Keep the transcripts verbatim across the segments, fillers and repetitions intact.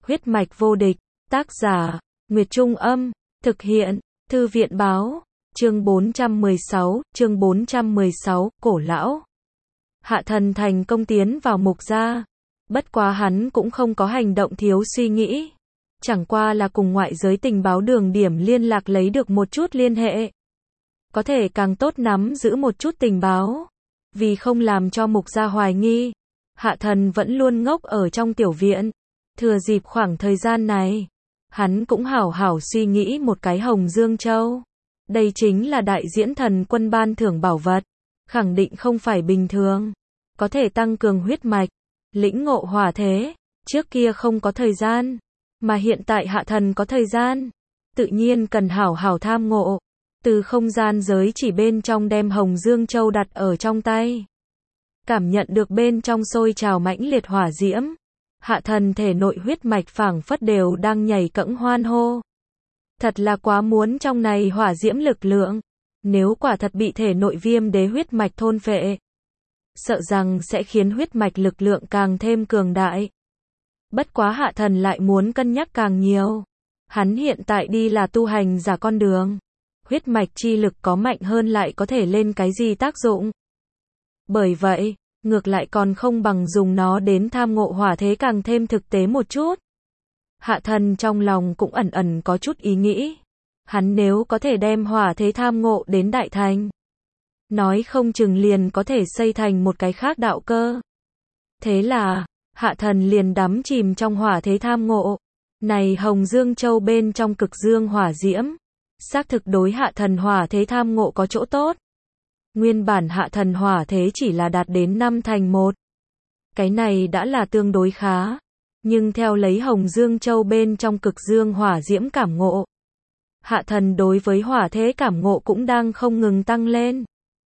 Huyết mạch vô địch, tác giả, Nguyệt Trung Âm, thực hiện, Thư viện Báo, chương bốn trăm mười sáu, chương bốn trăm mười sáu, cổ lão. Hạ Thần thành công tiến vào Mục gia, bất quá hắn cũng không có hành động thiếu suy nghĩ, chẳng qua là cùng ngoại giới tình báo đường điểm liên lạc lấy được một chút liên hệ. Có thể càng tốt nắm giữ một chút tình báo, vì không làm cho Mục gia hoài nghi, Hạ Thần vẫn luôn ngốc ở trong tiểu viện. Thừa dịp khoảng thời gian này, hắn cũng hảo hảo suy nghĩ một cái Hồng Dương Châu. Đây chính là đại diễn thần quân ban thưởng bảo vật, khẳng định không phải bình thường, có thể tăng cường huyết mạch, lĩnh ngộ hỏa thế. Trước kia không có thời gian, mà hiện tại Hạ Thần có thời gian, tự nhiên cần hảo hảo tham ngộ. Từ không gian giới chỉ bên trong đem Hồng Dương Châu đặt ở trong tay, cảm nhận được bên trong sôi trào mãnh liệt hỏa diễm. Hạ Thần thể nội huyết mạch phảng phất đều đang nhảy cẫng hoan hô. Thật là quá muốn trong này hỏa diễm lực lượng, nếu quả thật bị thể nội viêm đế huyết mạch thôn phệ, sợ rằng sẽ khiến huyết mạch lực lượng càng thêm cường đại. Bất quá Hạ Thần lại muốn cân nhắc càng nhiều. Hắn hiện tại đi là tu hành giả con đường, huyết mạch chi lực có mạnh hơn lại có thể lên cái gì tác dụng. Bởi vậy, ngược lại còn không bằng dùng nó đến tham ngộ hỏa thế càng thêm thực tế một chút. Hạ Thần trong lòng cũng ẩn ẩn có chút ý nghĩ. Hắn nếu có thể đem hỏa thế tham ngộ đến đại thành, nói không chừng liền có thể xây thành một cái khác đạo cơ. Thế là, Hạ Thần liền đắm chìm trong hỏa thế tham ngộ. Này Hồng Dương Châu bên trong cực dương hỏa diễm, xác thực đối Hạ Thần hỏa thế tham ngộ có chỗ tốt. Nguyên bản Hạ Thần hỏa thế chỉ là đạt đến năm thành một. Cái này đã là tương đối khá. Nhưng theo lấy Hồng Dương Châu bên trong cực dương hỏa diễm cảm ngộ, Hạ Thần đối với hỏa thế cảm ngộ cũng đang không ngừng tăng lên.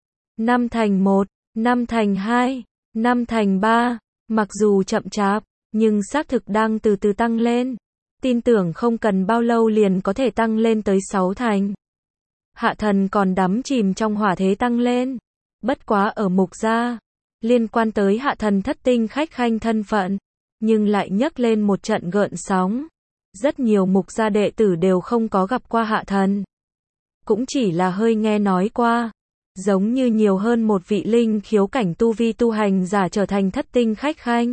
Năm thành một, năm thành hai, năm thành ba, mặc dù chậm chạp, nhưng xác thực đang từ từ tăng lên. Tin tưởng không cần bao lâu liền có thể tăng lên tới sáu thành. Hạ Thần còn đắm chìm trong hỏa thế tăng lên. Bất quá ở Mục gia, liên quan tới Hạ Thần thất tinh khách khanh thân phận, nhưng lại nhấc lên một trận gợn sóng. Rất nhiều Mục gia đệ tử đều không có gặp qua Hạ Thần, cũng chỉ là hơi nghe nói qua, giống như nhiều hơn một vị linh khiếu cảnh tu vi tu hành giả trở thành thất tinh khách khanh.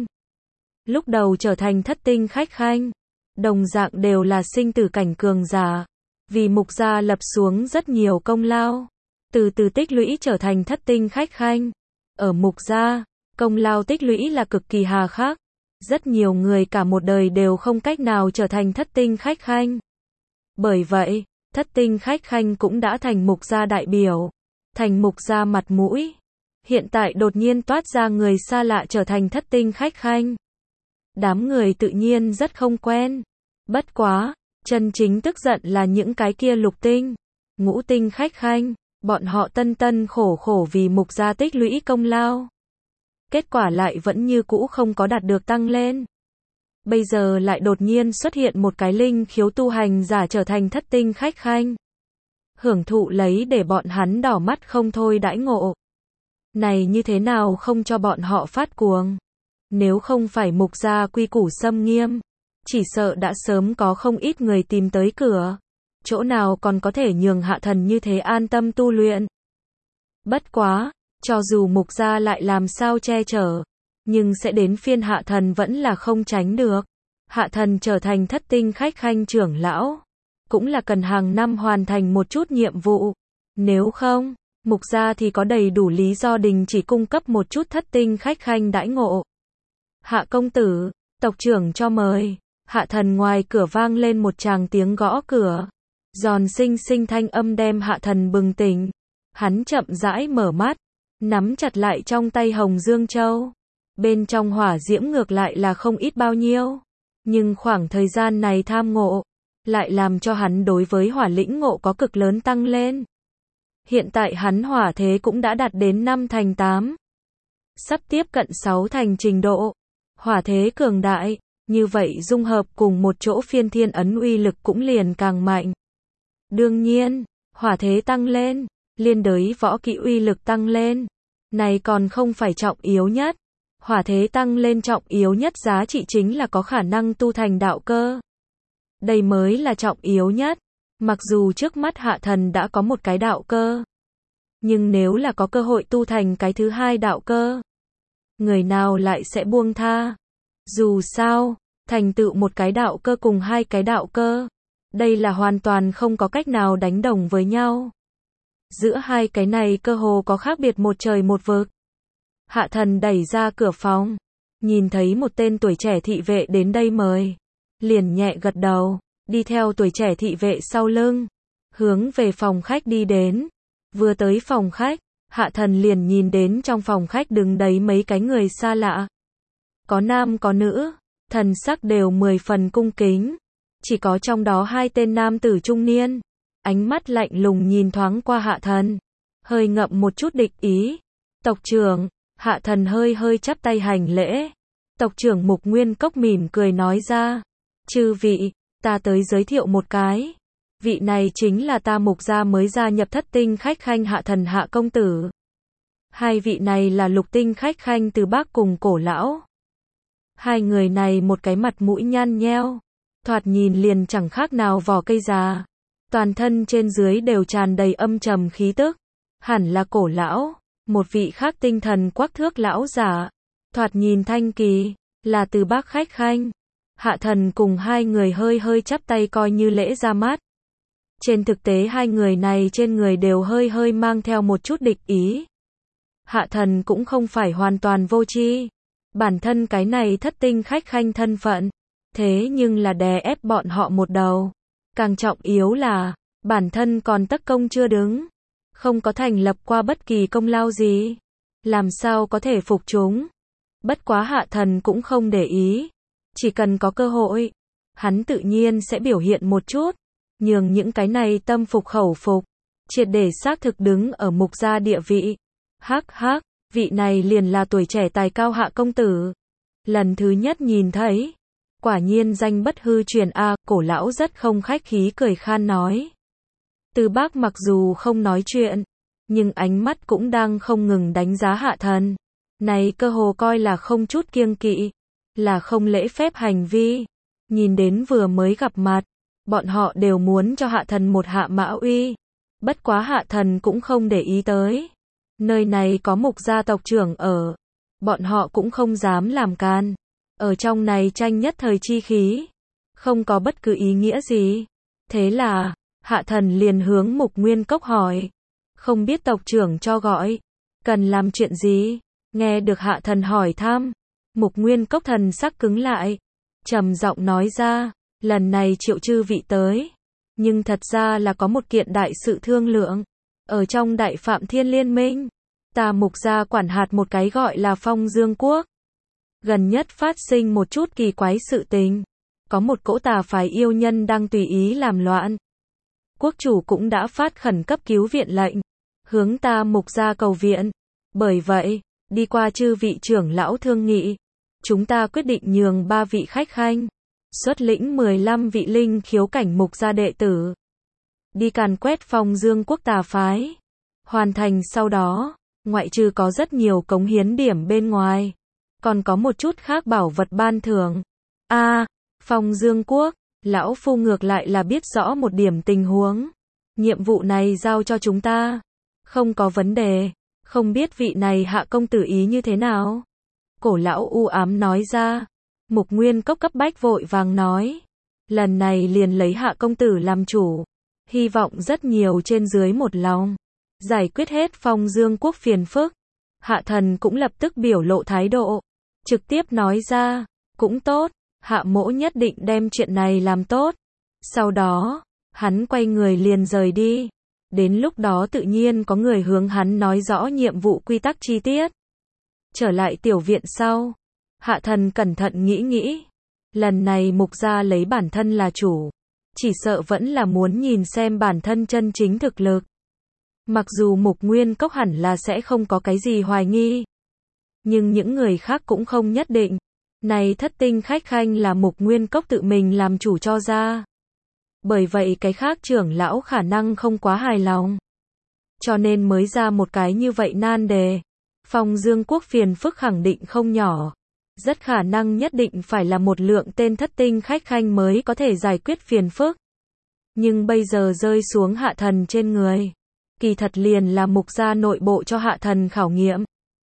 Lúc đầu trở thành thất tinh khách khanh, đồng dạng đều là sinh tử cảnh cường giả. Vì Mục gia lập xuống rất nhiều công lao, từ từ tích lũy trở thành thất tinh khách khanh. Ở Mục gia, công lao tích lũy là cực kỳ hà khắc. Rất nhiều người cả một đời đều không cách nào trở thành thất tinh khách khanh. Bởi vậy, thất tinh khách khanh cũng đã thành Mục gia đại biểu, thành Mục gia mặt mũi. Hiện tại đột nhiên toát ra người xa lạ trở thành thất tinh khách khanh. Đám người tự nhiên rất không quen. Bất quá, chân chính tức giận là những cái kia lục tinh, ngũ tinh khách khanh, bọn họ tân tân khổ khổ vì Mục gia tích lũy công lao. Kết quả lại vẫn như cũ không có đạt được tăng lên. Bây giờ lại đột nhiên xuất hiện một cái linh khiếu tu hành giả trở thành thất tinh khách khanh. Hưởng thụ lấy để bọn hắn đỏ mắt không thôi đãi ngộ. Này như thế nào không cho bọn họ phát cuồng. Nếu không phải Mục gia quy củ xâm nghiêm, chỉ sợ đã sớm có không ít người tìm tới cửa. Chỗ nào còn có thể nhường Hạ Thần như thế an tâm tu luyện. Bất quá, cho dù Mục gia lại làm sao che chở, nhưng sẽ đến phiên Hạ Thần vẫn là không tránh được. Hạ Thần trở thành thất tinh khách khanh trưởng lão, cũng là cần hàng năm hoàn thành một chút nhiệm vụ. Nếu không, Mục gia thì có đầy đủ lý do đình chỉ cung cấp một chút thất tinh khách khanh đãi ngộ. Hạ công tử, tộc trưởng cho mời. Hạ Thần ngoài cửa vang lên một tràng tiếng gõ cửa. Giòn xinh xinh thanh âm đem Hạ Thần bừng tỉnh. Hắn chậm rãi mở mắt, nắm chặt lại trong tay Hồng Dương Châu. Bên trong hỏa diễm ngược lại là không ít bao nhiêu. Nhưng khoảng thời gian này tham ngộ, lại làm cho hắn đối với hỏa lĩnh ngộ có cực lớn tăng lên. Hiện tại hắn hỏa thế cũng đã đạt đến năm thành tám. Sắp tiếp cận sáu thành trình độ. Hỏa thế cường đại, như vậy dung hợp cùng một chỗ phiên thiên ấn uy lực cũng liền càng mạnh. Đương nhiên, hỏa thế tăng lên, liên đới võ kỹ uy lực tăng lên. Này còn không phải trọng yếu nhất. Hỏa thế tăng lên trọng yếu nhất giá trị chính là có khả năng tu thành đạo cơ. Đây mới là trọng yếu nhất. Mặc dù trước mắt hạ thần đã có một cái đạo cơ, nhưng nếu là có cơ hội tu thành cái thứ hai đạo cơ, người nào lại sẽ buông tha? Dù sao, thành tựu một cái đạo cơ cùng hai cái đạo cơ, đây là hoàn toàn không có cách nào đánh đồng với nhau. Giữa hai cái này cơ hồ có khác biệt một trời một vực. Hạ thần đẩy ra cửa phòng, nhìn thấy một tên tuổi trẻ thị vệ đến đây mời, liền nhẹ gật đầu, đi theo tuổi trẻ thị vệ sau lưng, hướng về phòng khách đi đến. Vừa tới phòng khách, hạ thần liền nhìn đến trong phòng khách đứng đấy mấy cái người xa lạ. Có nam có nữ, thần sắc đều mười phần cung kính. Chỉ có trong đó hai tên nam tử trung niên, ánh mắt lạnh lùng nhìn thoáng qua hạ thần, hơi ngậm một chút địch ý. Tộc trưởng, hạ thần hơi hơi chắp tay hành lễ. Tộc trưởng Mục Nguyên Cốc mỉm cười nói ra, chư vị, ta tới giới thiệu một cái. Vị này chính là ta Mục gia mới gia nhập thất tinh khách khanh hạ thần hạ công tử. Hai vị này là lục tinh khách khanh từ Bắc cùng Cổ lão. Hai người này một cái mặt mũi nhăn nheo, thoạt nhìn liền chẳng khác nào vỏ cây già. Toàn thân trên dưới đều tràn đầy âm trầm khí tức. Hẳn là Cổ lão, một vị khác tinh thần quắc thước lão giả. Thoạt nhìn thanh kỳ, là từ Bắc khách khanh. Hạ thần cùng hai người hơi hơi chắp tay coi như lễ ra mắt. Trên thực tế hai người này trên người đều hơi hơi mang theo một chút địch ý. Hạ thần cũng không phải hoàn toàn vô tri. Bản thân cái này thất tinh khách khanh thân phận, thế nhưng là đè ép bọn họ một đầu. Càng trọng yếu là, bản thân còn tất công chưa đứng, không có thành lập qua bất kỳ công lao gì. Làm sao có thể phục chúng? Bất quá hạ thần cũng không để ý. Chỉ cần có cơ hội, hắn tự nhiên sẽ biểu hiện một chút, nhường những cái này tâm phục khẩu phục, triệt để xác thực đứng ở Mục gia địa vị. Hắc hắc, vị này liền là tuổi trẻ tài cao hạ công tử. Lần thứ nhất nhìn thấy, quả nhiên danh bất hư truyền a. Cổ lão rất không khách khí cười khan nói. Từ Bắc mặc dù không nói chuyện, nhưng ánh mắt cũng đang không ngừng đánh giá hạ thần. Này cơ hồ coi là không chút kiêng kỵ, là không lễ phép hành vi. Nhìn đến vừa mới gặp mặt, bọn họ đều muốn cho hạ thần một hạ mã uy. Bất quá hạ thần cũng không để ý tới. Nơi này có Mục gia tộc trưởng ở, bọn họ cũng không dám làm can. Ở trong này tranh nhất thời chi khí, không có bất cứ ý nghĩa gì. Thế là, hạ thần liền hướng Mục Nguyên Cốc hỏi, không biết tộc trưởng cho gọi, cần làm chuyện gì? Nghe được hạ thần hỏi thăm, Mục Nguyên Cốc thần sắc cứng lại, trầm giọng nói ra, lần này triệu chư vị tới, nhưng thật ra là có một kiện đại sự thương lượng. Ở trong Đại Phạm Thiên Liên Minh, ta Mục gia quản hạt một cái gọi là Phong Dương Quốc. Gần nhất phát sinh một chút kỳ quái sự tình, có một cỗ tà phái yêu nhân đang tùy ý làm loạn. Quốc chủ cũng đã phát khẩn cấp cứu viện lệnh, hướng ta Mục gia cầu viện. Bởi vậy, đi qua chư vị trưởng lão thương nghị, chúng ta quyết định nhường ba vị khách khanh, xuất lĩnh mười lăm vị linh khiếu cảnh Mục gia đệ tử, đi càn quét Phong Dương Quốc tà phái. Hoàn thành sau đó, ngoại trừ có rất nhiều cống hiến điểm bên ngoài, còn có một chút khác bảo vật ban thưởng. A, à, Phong Dương Quốc, lão phu ngược lại là biết rõ một điểm tình huống. Nhiệm vụ này giao cho chúng ta, không có vấn đề. Không biết vị này hạ công tử ý như thế nào? Cổ lão u ám nói ra. Mục Nguyên Cốc cấp bách vội vàng nói, lần này liền lấy hạ công tử làm chủ, hy vọng rất nhiều trên dưới một lòng, giải quyết hết Phong Dương Quốc phiền phức. Hạ thần cũng lập tức biểu lộ thái độ, trực tiếp nói ra, cũng tốt, hạ mỗ nhất định đem chuyện này làm tốt. Sau đó, hắn quay người liền rời đi. Đến lúc đó tự nhiên có người hướng hắn nói rõ nhiệm vụ quy tắc chi tiết. Trở lại tiểu viện sau, hạ thần cẩn thận nghĩ nghĩ. Lần này Mục gia lấy bản thân là chủ, chỉ sợ vẫn là muốn nhìn xem bản thân chân chính thực lực. Mặc dù Mục Nguyên Cốc hẳn là sẽ không có cái gì hoài nghi, nhưng những người khác cũng không nhất định. Này thất tinh khách khanh là Mục Nguyên Cốc tự mình làm chủ cho ra. Bởi vậy cái khác trưởng lão khả năng không quá hài lòng, cho nên mới ra một cái như vậy nan đề. Phong Dương Quốc phiền phức khẳng định không nhỏ. Rất khả năng nhất định phải là một lượng tên thất tinh khách khanh mới có thể giải quyết phiền phức. Nhưng bây giờ rơi xuống Hạ Thần trên người. Kỳ thật liền là mục gia nội bộ cho Hạ Thần khảo nghiệm.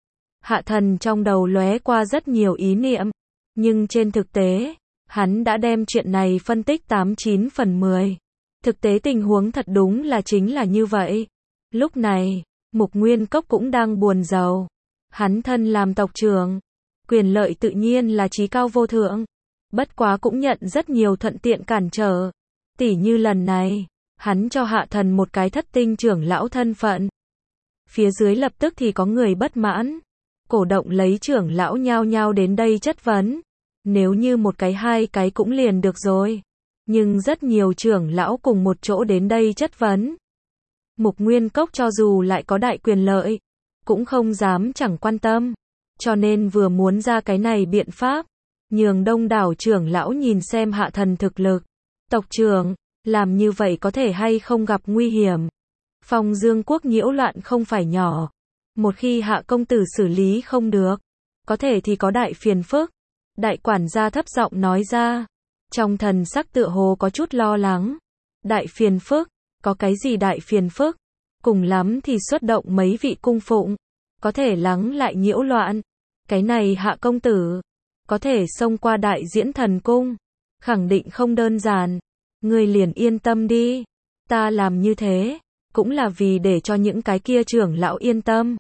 Hạ Thần trong đầu lóe qua rất nhiều ý niệm. Nhưng trên thực tế, hắn đã đem chuyện này phân tích tám chín phần mười. Thực tế tình huống thật đúng là chính là như vậy. Lúc này, Mục Nguyên Cốc cũng đang buồn rầu. Hắn thân làm tộc trưởng. Quyền lợi tự nhiên là chí cao vô thượng. Bất quá cũng nhận rất nhiều thuận tiện cản trở. Tỉ như lần này, hắn cho Hạ Thần một cái thất tinh trưởng lão thân phận. Phía dưới lập tức thì có người bất mãn. Cổ động lấy trưởng lão nhao nhao đến đây chất vấn. Nếu như một cái hai cái cũng liền được rồi. Nhưng rất nhiều trưởng lão cùng một chỗ đến đây chất vấn. Mục Nguyên Cốc cho dù lại có đại quyền lợi, cũng không dám chẳng quan tâm. Cho nên vừa muốn ra cái này biện pháp, nhường đông đảo trưởng lão nhìn xem Hạ Thần thực lực. Tộc trưởng, làm như vậy có thể hay không gặp nguy hiểm. Phong Dương Quốc nhiễu loạn không phải nhỏ. Một khi Hạ công tử xử lý không được, có thể thì có đại phiền phức. Đại quản gia thấp giọng nói ra. Trong thần sắc tựa hồ có chút lo lắng. Đại phiền phức, có cái gì đại phiền phức? Cùng lắm thì xuất động mấy vị cung phụng, có thể lắng lại nhiễu loạn. Cái này Hạ công tử, có thể xông qua đại diễn thần cung, khẳng định không đơn giản. Ngươi liền yên tâm đi. Ta làm như thế, cũng là vì để cho những cái kia trưởng lão yên tâm.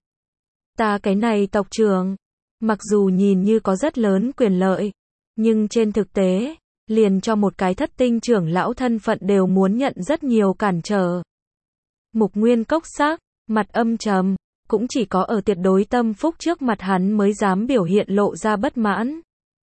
Ta cái này tộc trưởng, mặc dù nhìn như có rất lớn quyền lợi, nhưng trên thực tế, liền cho một cái thất tinh trưởng lão thân phận đều muốn nhận rất nhiều cản trở. Mục Nguyên Cốc sắc, mặt âm trầm, cũng chỉ có ở tuyệt đối tâm phúc trước mặt hắn mới dám biểu hiện lộ ra bất mãn.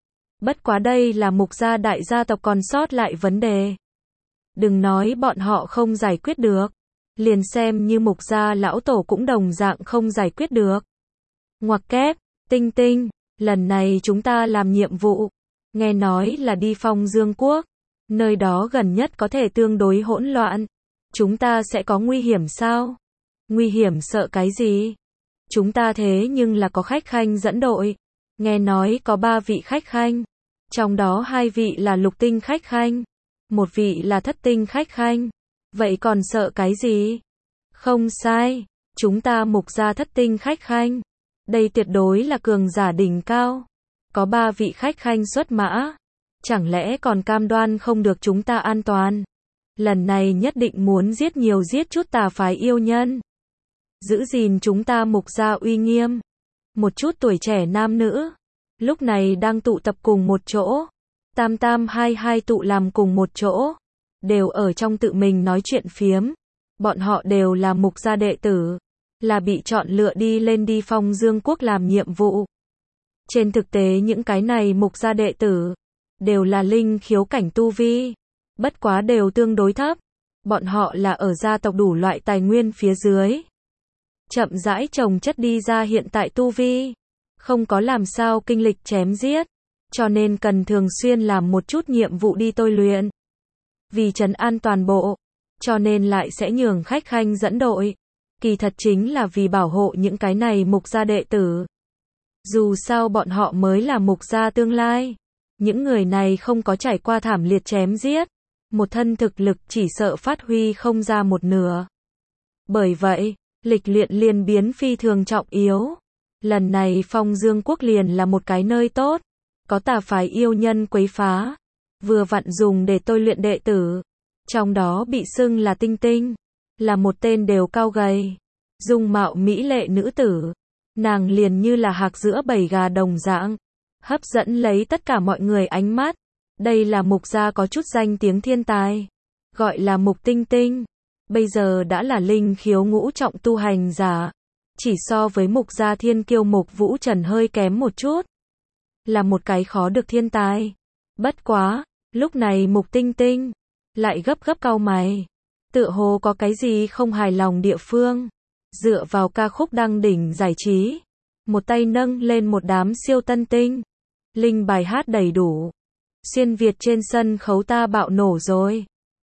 Bất quá đây là mục gia đại gia tộc còn sót lại vấn đề. Đừng nói bọn họ không giải quyết được, liền xem như mục gia lão tổ cũng đồng dạng không giải quyết được. Ngoặc kép, Tinh Tinh, lần này chúng ta làm nhiệm vụ, nghe nói là đi Phong Dương Quốc, nơi đó gần nhất có thể tương đối hỗn loạn. Chúng ta sẽ có nguy hiểm sao? Nguy hiểm sợ cái gì? Chúng ta thế nhưng là có khách khanh dẫn đội. Nghe nói có ba vị khách khanh. Trong đó hai vị là lục tinh khách khanh. Một vị là thất tinh khách khanh. Vậy còn sợ cái gì? Không sai. Chúng ta mục gia thất tinh khách khanh. Đây tuyệt đối là cường giả đỉnh cao. Có ba vị khách khanh xuất mã. Chẳng lẽ còn cam đoan không được chúng ta an toàn? Lần này nhất định muốn giết nhiều giết chút tà phái yêu nhân. Giữ gìn chúng ta mục gia uy nghiêm. Một chút tuổi trẻ nam nữ. Lúc này đang tụ tập cùng một chỗ. Tam tam hai hai tụ làm cùng một chỗ. Đều ở trong tự mình nói chuyện phiếm. Bọn họ đều là mục gia đệ tử. Là bị chọn lựa đi lên đi Phong Dương Quốc làm nhiệm vụ. Trên thực tế những cái này mục gia đệ tử. Đều là linh khiếu cảnh tu vi. Bất quá đều tương đối thấp. Bọn họ là ở gia tộc đủ loại tài nguyên phía dưới. Chậm rãi trồng chất đi ra hiện tại tu vi. Không có làm sao kinh lịch chém giết. Cho nên cần thường xuyên làm một chút nhiệm vụ đi tôi luyện. Vì trấn an toàn bộ. Cho nên lại sẽ nhường khách khanh dẫn đội. Kỳ thật chính là vì bảo hộ những cái này mục gia đệ tử. Dù sao bọn họ mới là mục gia tương lai. Những người này không có trải qua thảm liệt chém giết. Một thân thực lực chỉ sợ phát huy không ra một nửa. Bởi vậy, lịch luyện liền biến phi thường trọng yếu. Lần này Phong Dương Quốc liền là một cái nơi tốt. Có tà phái yêu nhân quấy phá. Vừa vặn dùng để tôi luyện đệ tử. Trong đó bị xưng là Tinh Tinh. Là một tên đều cao gầy. Dung mạo mỹ lệ nữ tử. Nàng liền như là hạc giữa bầy gà đồng dạng. Hấp dẫn lấy tất cả mọi người ánh mắt. Đây là mục gia có chút danh tiếng thiên tài. Gọi là Mục Tinh Tinh. Bây giờ đã là linh khiếu ngũ trọng tu hành giả. Chỉ so với mục gia thiên kiêu Mục Vũ Trần hơi kém một chút. Là một cái khó được thiên tài. Bất quá, lúc này Mục Tinh Tinh lại gấp gấp cau mày. Tựa hồ có cái gì không hài lòng địa phương. Dựa vào ca khúc đăng đỉnh giải trí. Một tay nâng lên một đám siêu tân tinh. Linh bài hát đầy đủ. Xuyên Việt trên sân khấu ta bạo nổ rồi.